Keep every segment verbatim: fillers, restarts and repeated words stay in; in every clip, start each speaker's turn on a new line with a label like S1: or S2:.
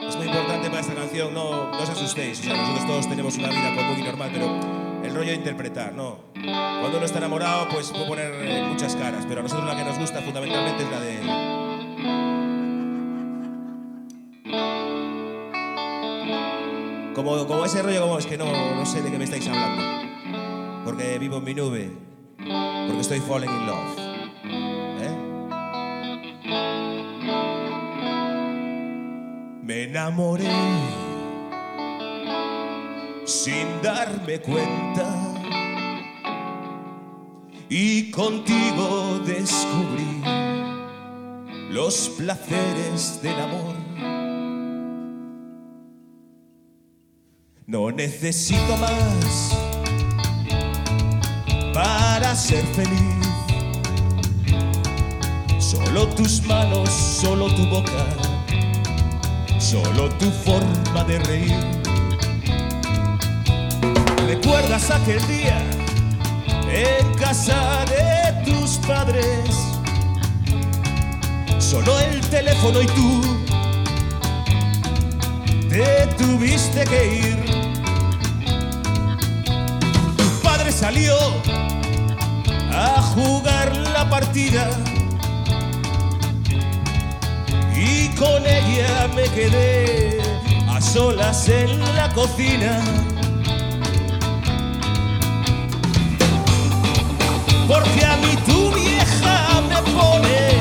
S1: Es muy importante para esta canción, no, no os asustéis. O sea, nosotros todos tenemos una vida común y normal, pero el rollo de interpretar, ¿no? Cuando uno está enamorado, pues puede poner eh, muchas caras, pero a nosotros la que nos gusta fundamentalmente es la de... Como, como ese rollo, como es que no, no sé de qué me estáis hablando. Porque vivo en mi nube, porque estoy falling in love. ¿Eh? Me enamoré sin darme cuenta y contigo descubrí los placeres del amor. No necesito más para ser feliz. Solo tus manos, solo tu boca, solo tu forma de reír. ¿Recuerdas aquel día en casa de tus padres? Sonó el teléfono y tú te tuviste que ir. Tu padre salió a jugar la partida y con ella me quedé a solas en la cocina. Porque a mí tu vieja me pone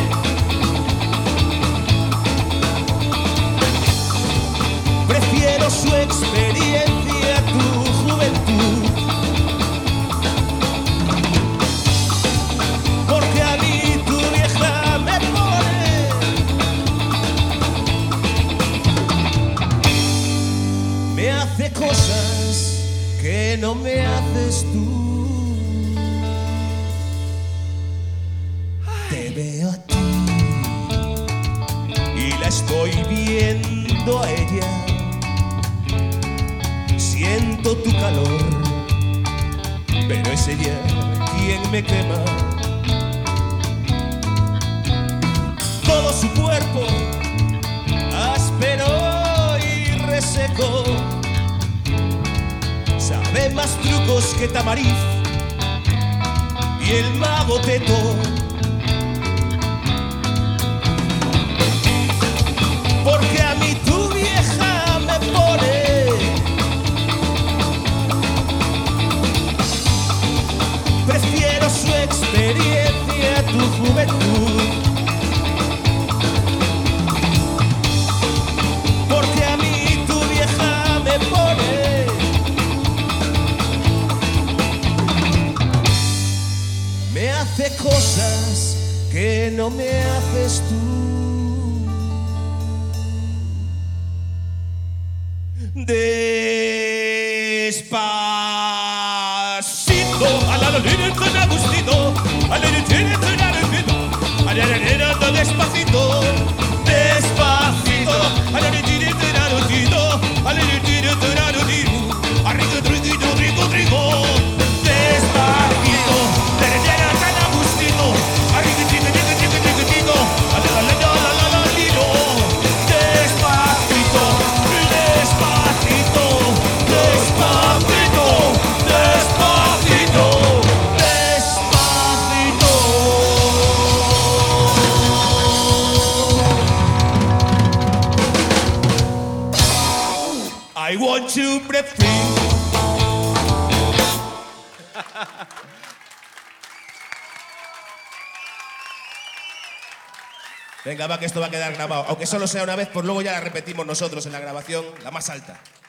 S1: prefiero su experiencia a tu juventud. Porque a mí tu vieja me pone me hace cosas que no me haces tú. Te veo a ti y la estoy viendo a ella. Siento tu calor, pero es ella quien me quema. Todo su cuerpo áspero y reseco sabe más trucos que Tamariz y el mago Teto. Porque a mí tu vieja me pone prefiero su experiencia a tu juventud. Porque a mí tu vieja me pone me hace cosas que no me haces tú. Despacito, a la lorena con Agustito, a la lorena con Agustito, a la lorena con despacito, despacito, a la lorena con Agustito, a la lorena con Agustito, a rico, rico, rico, rico, despacito, a la lorena con Agustito, a rico, rico, rico, rico, rico, a la lorena con Agustito, despacito, despacito, despacito, despacito, despacito. I want to break free. Venga, va, que esto va a quedar grabado. Aunque solo sea una vez, pues luego ya la repetimos nosotros en la grabación, la más alta.